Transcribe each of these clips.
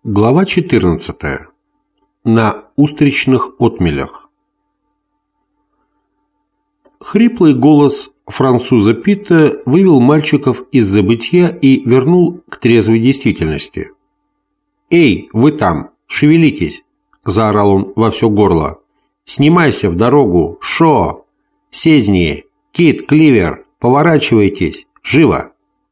Глава 14. На устричных отмелях. Хриплый голос француза Питта вывел мальчиков из забытья и вернул к трезвой действительности. «Эй, вы там, шевелитесь!» – заорал он во все горло. «Снимайся в дорогу! Шо! Сезни! Кит, Кливер! Поворачивайтесь! Живо!»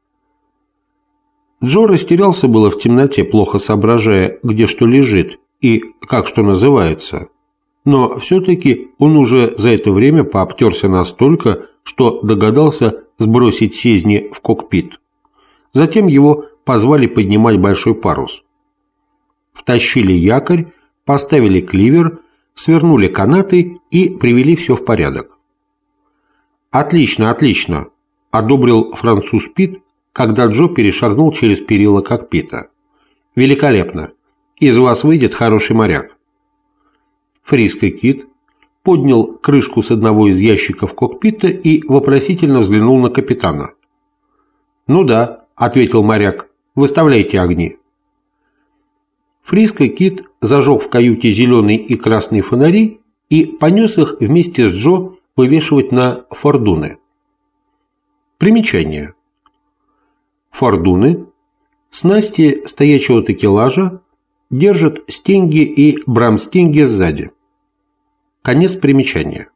Джо растерялся было в темноте, плохо соображая, где что лежит и как что называется. Но все-таки он уже за это время пообтерся настолько, что догадался сбросить Сезни в кокпит. Затем его позвали поднимать большой парус. Втащили якорь, поставили кливер, свернули канаты и привели все в порядок. «Отлично, отлично!» – одобрил француз Питт, когда Джо перешагнул через перила кокпита. «Великолепно! Из вас выйдет хороший моряк». Фриско Кит поднял крышку с одного из ящиков кокпита и вопросительно взглянул на капитана. «Ну да», — ответил моряк, — «выставляйте огни». Фриско Кит зажег в каюте зеленый и красный фонари и понес их вместе с Джо вывешивать на фордуны. Примечание. Фордуны – снасти стоячего такелажа, держат стенги и брамстенги сзади. Конец примечания.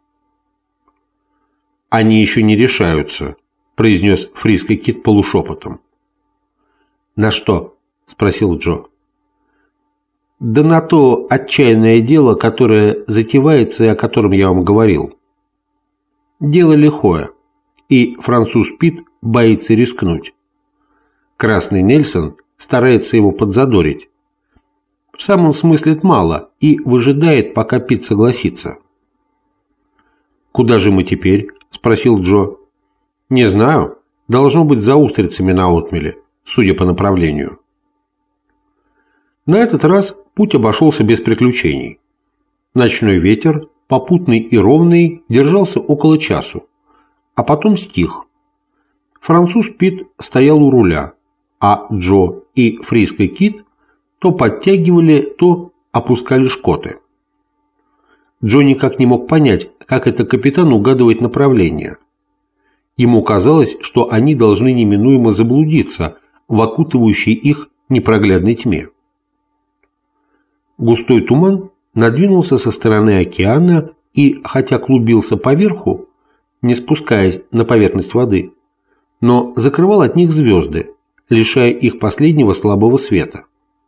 «Они еще не решаются», – произнес Фриско Кит полушепотом. «На что?» – спросил Джо. «Да на то отчаянное дело, которое затевается и о котором я вам говорил. Дело лихое, и француз Питт боится рискнуть. Красный Нельсон старается его подзадорить. Сам он смыслит мало и выжидает, пока Питт согласится». «Куда же мы теперь?» – спросил Джо. «Не знаю. Должно быть за устрицами на отмеле, судя по направлению». На этот раз путь обошелся без приключений. Ночной ветер, попутный и ровный, держался около часу, а потом стих. Француз Питт стоял у руля, а Джо и Фриско Кит то подтягивали, то опускали шкоты. Джо никак не мог понять, как это капитан угадывает направление. Ему казалось, что они должны неминуемо заблудиться в окутывающей их непроглядной тьме. Густой туман надвинулся со стороны океана и, хотя клубился поверху, не спускаясь на поверхность воды, но закрывал от них звезды, лишая их последнего слабого света.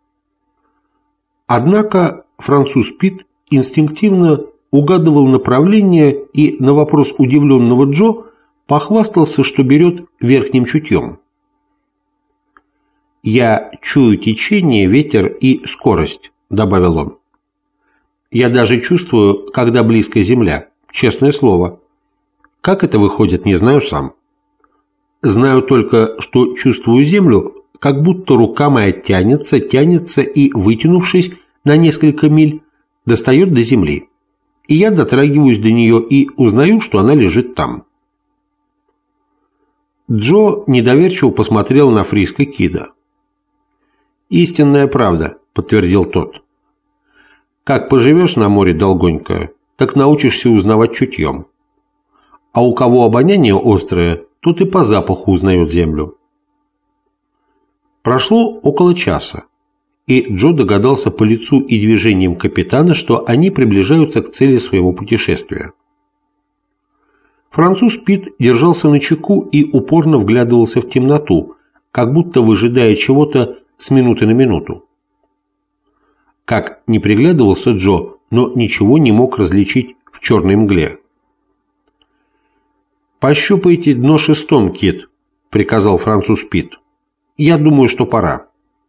Однако француз Питт инстинктивно угадывал направление и на вопрос удивленного Джо похвастался, что берет верхним чутьем. «Я чую течение, ветер и скорость», — добавил он. «Я даже чувствую, когда близко земля, честное слово. Как это выходит, не знаю сам. Знаю только, что чувствую землю, как будто рука моя тянется и, вытянувшись на несколько миль, достает до земли. И я дотрагиваюсь до нее и узнаю, что она лежит там». Джо недоверчиво посмотрел на Фриско Кида. «Истинная правда», — подтвердил тот. «Как поживешь на море долгонько, так научишься узнавать чутьем. А у кого обоняние острое, тот и по запаху узнает землю». Прошло около часа, и Джо догадался по лицу и движениям капитана, что они приближаются к цели своего путешествия. Француз Питт держался начеку и упорно вглядывался в темноту, как будто выжидая чего-то с минуты на минуту. Как не приглядывался Джо, но ничего не мог различить в черной мгле. «Пощупайте дно шестом, Кит», — приказал француз Питт. «Я думаю, что пора».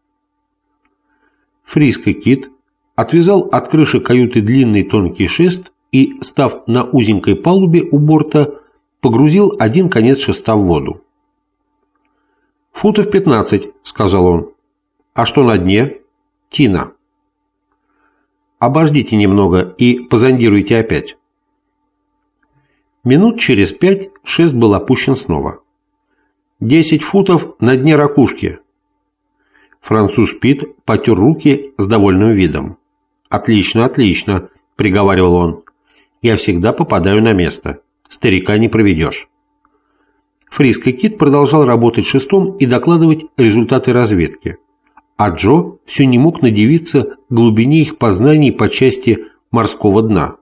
Фриско Кит отвязал от крыши каюты длинный тонкий шест и, став на узенькой палубе у борта, погрузил один конец шеста в воду. «Футов 15», — сказал он. «А что на дне?» «Тина». «Обождите немного и позондируйте опять». Минут через 5 шест был опущен снова. 10 футов на дне ракушки. Француз Пит потер руки с довольным видом. «Отлично, отлично», – приговаривал он. «Я всегда попадаю на место. Старика не проведешь». Фриско Кит продолжал работать шестом и докладывать результаты разведки, а Джо все не мог надивиться глубине их познаний по части морского дна.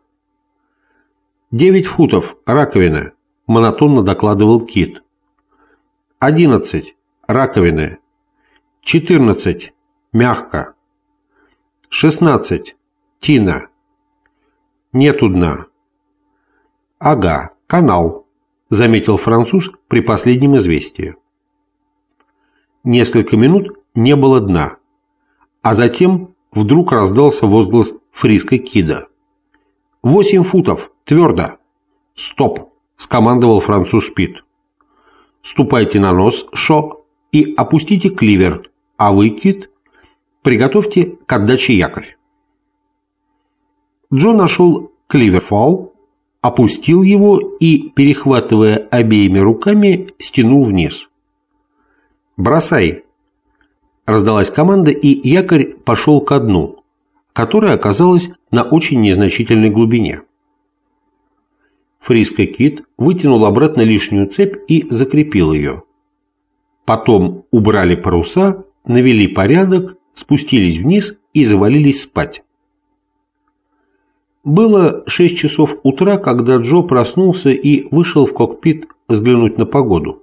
9 футов, раковины, монотонно докладывал Кит. 11, раковины. 14, мягко. 16, тина. Нету дна. Ага, канал, заметил француз при последнем известии. Несколько минут не было дна, а затем вдруг раздался возглас Фриско Кида. 8 футов, твердо. Стоп, скомандовал француз Пит. Ступайте на нос, Шо, и опустите кливер, а вы, Кит, приготовьте к отдаче якорь. Джо нашел кливерфал, опустил его и, перехватывая обеими руками, стянул вниз. «Бросай!» Раздалась команда, и якорь пошел ко дну, которое оказалось на очень незначительной глубине. Фриско Кит вытянул обратно лишнюю цепь и закрепил ее. Потом убрали паруса, навели порядок, спустились вниз и завалились спать. Было 6 часов утра, когда Джо проснулся и вышел в кокпит взглянуть на погоду.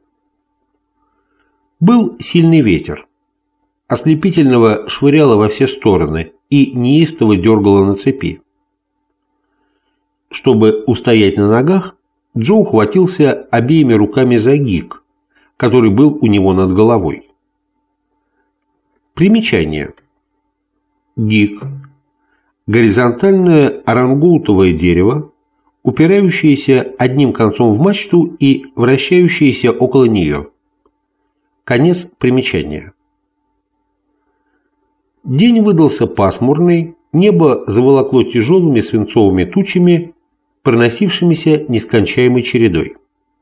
Был сильный ветер. Ослепительного швыряло во все стороны и неистово дергало на цепи. Чтобы устоять на ногах, Джо ухватился обеими руками за гик, который был у него над головой. Примечание. Гик – горизонтальное орангоутовое дерево, упирающееся одним концом в мачту и вращающееся около нее. Конец примечания. День выдался пасмурный, небо заволокло тяжелыми свинцовыми тучами, проносившимися нескончаемой чередой.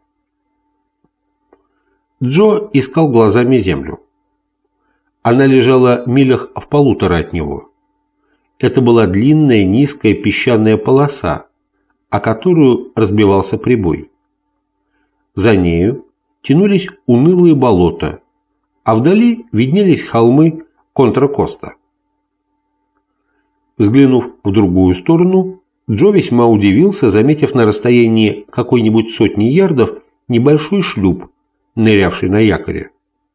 Джо искал глазами землю. Она лежала милях в 1,5 от него. Это была длинная низкая песчаная полоса, о которую разбивался прибой. За нею тянулись унылые болота, а вдали виднелись холмы Контра-Коста. Взглянув в другую сторону, Джо весьма удивился, заметив на расстоянии какой-нибудь 100 ярдов небольшой шлюп, нырявший на якоре.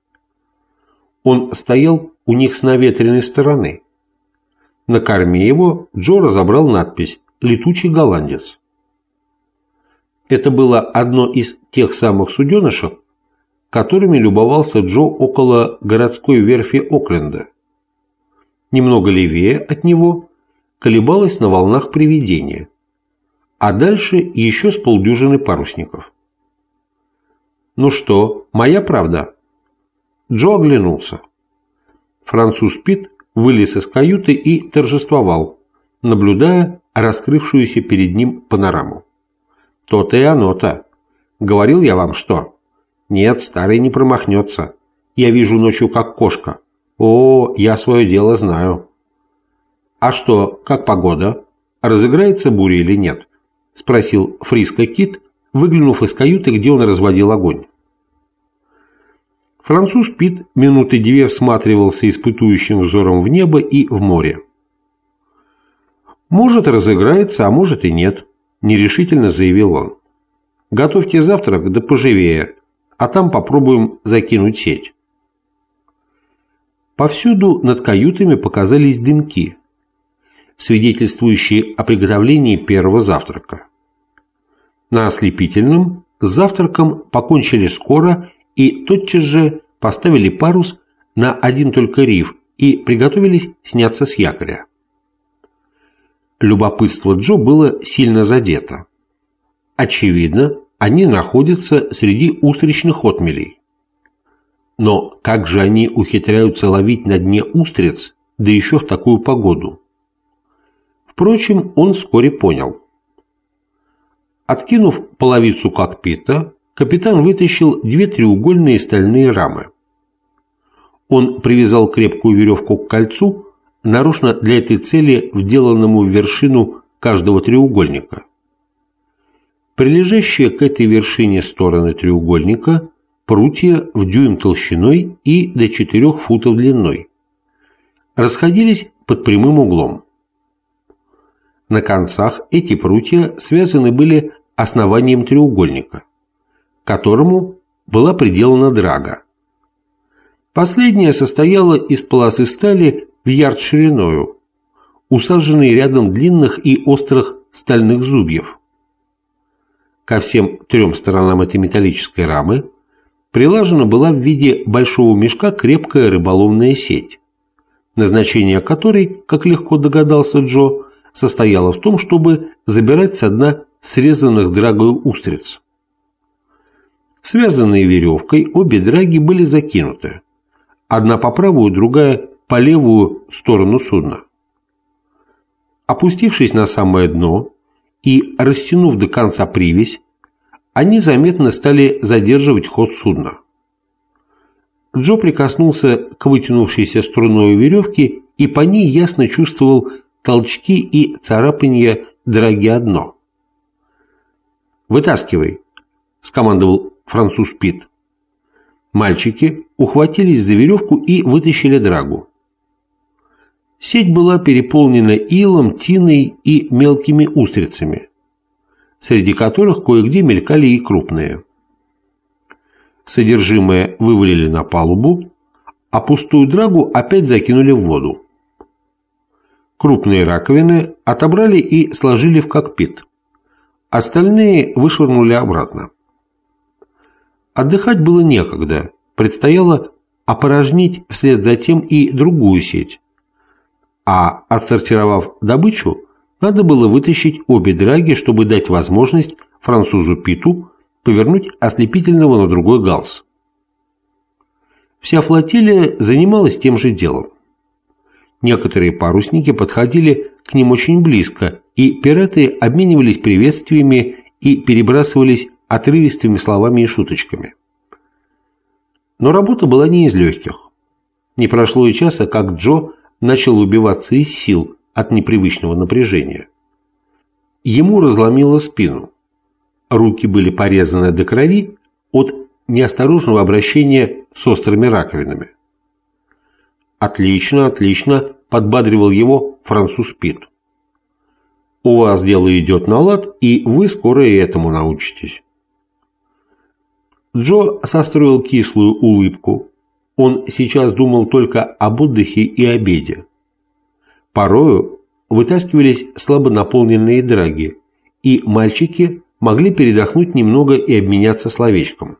Он стоял у них с наветренной стороны. На корме его Джо разобрал надпись «Летучий голландец». Это было одно из тех самых суденышек, которыми любовался Джо около городской верфи Окленда. Немного левее от него колебалось на волнах Привидение, а дальше еще с полдюжины парусников. «Ну что, моя правда?» Джо оглянулся. Француз Пит вылез из каюты и торжествовал, наблюдая раскрывшуюся перед ним панораму. «То-то и оно-то. Говорил я вам, что? Нет, старый не промахнется. Я вижу ночью как кошка. О, я свое дело знаю». «А что, как погода? Разыграется буря или нет?» – спросил Фриско Кит, выглянув из каюты, где он разводил огонь. Француз Пит минуты 2 всматривался испытующим взором в небо и в море. «Может, разыграется, а может и нет», – нерешительно заявил он. «Готовьте завтрак, да поживее, а там попробуем закинуть сеть». Повсюду над каютами показались дымки, свидетельствующие о приготовлении первого завтрака. На ослепительном с завтраком покончили скоро и тотчас же поставили парус на один только риф и приготовились сняться с якоря. Любопытство Джо было сильно задето. Очевидно, они находятся среди устричных отмелей. Но как же они ухитряются ловить на дне устриц, да еще в такую погоду? Впрочем, он вскоре понял. Откинув половицу кокпита, капитан вытащил 2 треугольные стальные рамы. Он привязал крепкую веревку к кольцу, нарочно для этой цели вделанному в вершину каждого треугольника. Прилежащие к этой вершине стороны треугольника прутья в дюйм толщиной и до 4 футов длиной расходились под прямым углом. На концах эти прутья связаны были основанием треугольника, к которому была приделана драга. Последняя состояла из полосы стали в ярд шириною, усаженной рядом длинных и острых стальных зубьев. Ко всем 3 сторонам этой металлической рамы прилажена была в виде большого мешка крепкая рыболовная сеть, назначение которой, как легко догадался Джо, состояло в том, чтобы забирать со дна срезанных драгою устриц. Связанные веревкой, обе драги были закинуты, одна по правую, другая по левую сторону судна. Опустившись на самое дно и растянув до конца привязь, они заметно стали задерживать ход судна. Джо прикоснулся к вытянувшейся струной веревки и по ней ясно чувствовал толчки и царапанья драги о дно. «Вытаскивай», — скомандовал француз Пит. Мальчики ухватились за веревку и вытащили драгу. Сеть была переполнена илом, тиной и мелкими устрицами, среди которых кое-где мелькали и крупные. Содержимое вывалили на палубу, а пустую драгу опять закинули в воду. Крупные раковины отобрали и сложили в кокпит. Остальные вышвырнули обратно. Отдыхать было некогда, предстояло опорожнить вслед за тем и другую сеть. А отсортировав добычу, надо было вытащить обе драги, чтобы дать возможность французу Питу повернуть ослепительного на другой галс. Вся флотилия занималась тем же делом. Некоторые парусники подходили к ним очень близко, и пираты обменивались приветствиями и перебрасывались отрывистыми словами и шуточками. Но работа была не из легких. Не прошло и часа, как Джо начал выбиваться из сил от непривычного напряжения. Ему разломило спину. Руки были порезаны до крови от неосторожного обращения с острыми раковинами. «Отлично, отлично», – подбадривал его француз Пит. «У вас дело идет на лад, и вы скоро и этому научитесь». Джо состроил кислую улыбку. Он сейчас думал только об отдыхе и обеде. Порою вытаскивались слабо наполненные драги, и мальчики могли передохнуть немного и обменяться словечком.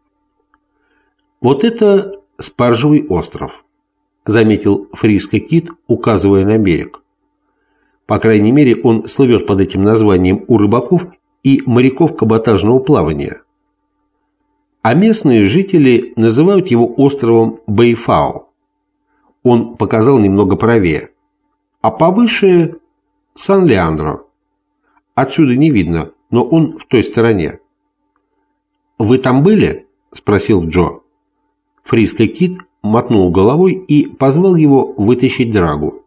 «Вот это Спаржевый остров», – заметил Фриско Кит, указывая на берег. По крайней мере, он слывет под этим названием у рыбаков и моряков каботажного плавания. А местные жители называют его островом Бэйфао. Он показал немного правее. А повыше – Сан-Леандро. Отсюда не видно, но он в той стороне. «Вы там были?» – спросил Джо. Фриско Кит мотнул головой и позвал его вытащить драгу.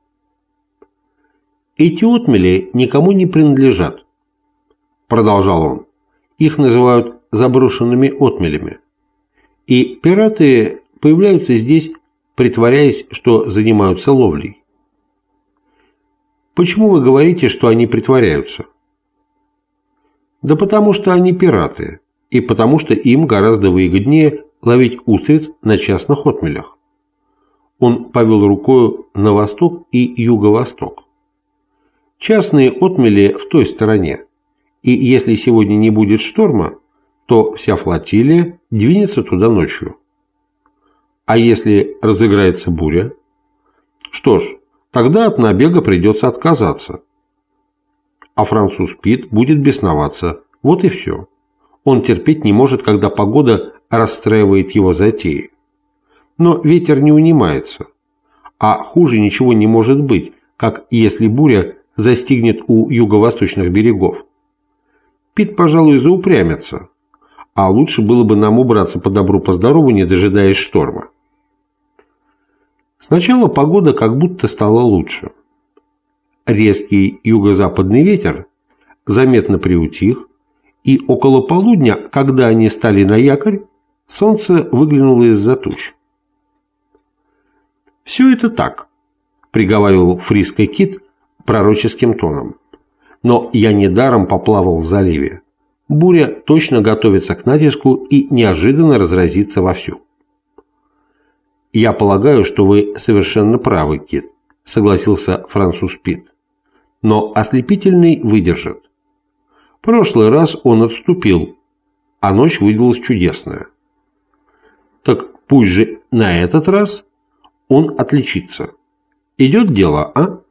«Эти отмели никому не принадлежат», – продолжал он. «Их называют заброшенными отмелями. И пираты появляются здесь, притворяясь, что занимаются ловлей». «Почему вы говорите, что они притворяются?» «Да потому что они пираты, и потому что им гораздо выгоднее ловить устриц на частных отмелях». Он повел рукою на восток и юго-восток. «Частные отмели в той стороне, и если сегодня не будет шторма, то вся флотилия двинется туда ночью. А если разыграется буря? Что ж, тогда от набега придется отказаться. А француз Пит будет бесноваться, вот и все. Он терпеть не может, когда погода расстраивает его затеи. Но ветер не унимается, а хуже ничего не может быть, как если буря застигнет у юго-восточных берегов. Пит, пожалуй, заупрямится, а лучше было бы нам убраться по добру по здорову, не дожидаясь шторма. Сначала погода как будто стала лучше. Резкий юго-западный ветер заметно приутих, и около полудня, когда они стали на якорь, солнце выглянуло из-за туч. «Все это так», — приговаривал Фриской Кит пророческим тоном. «Но я недаром поплавал в заливе. Буря точно готовится к натиску и неожиданно разразится вовсю». «Я полагаю, что вы совершенно правы, Кит», — согласился француз Пит. «Но ослепительный выдержит. Прошлый раз он отступил, а ночь выдалась чудесная. Так пусть же на этот раз он отличится. Идет дело, а?»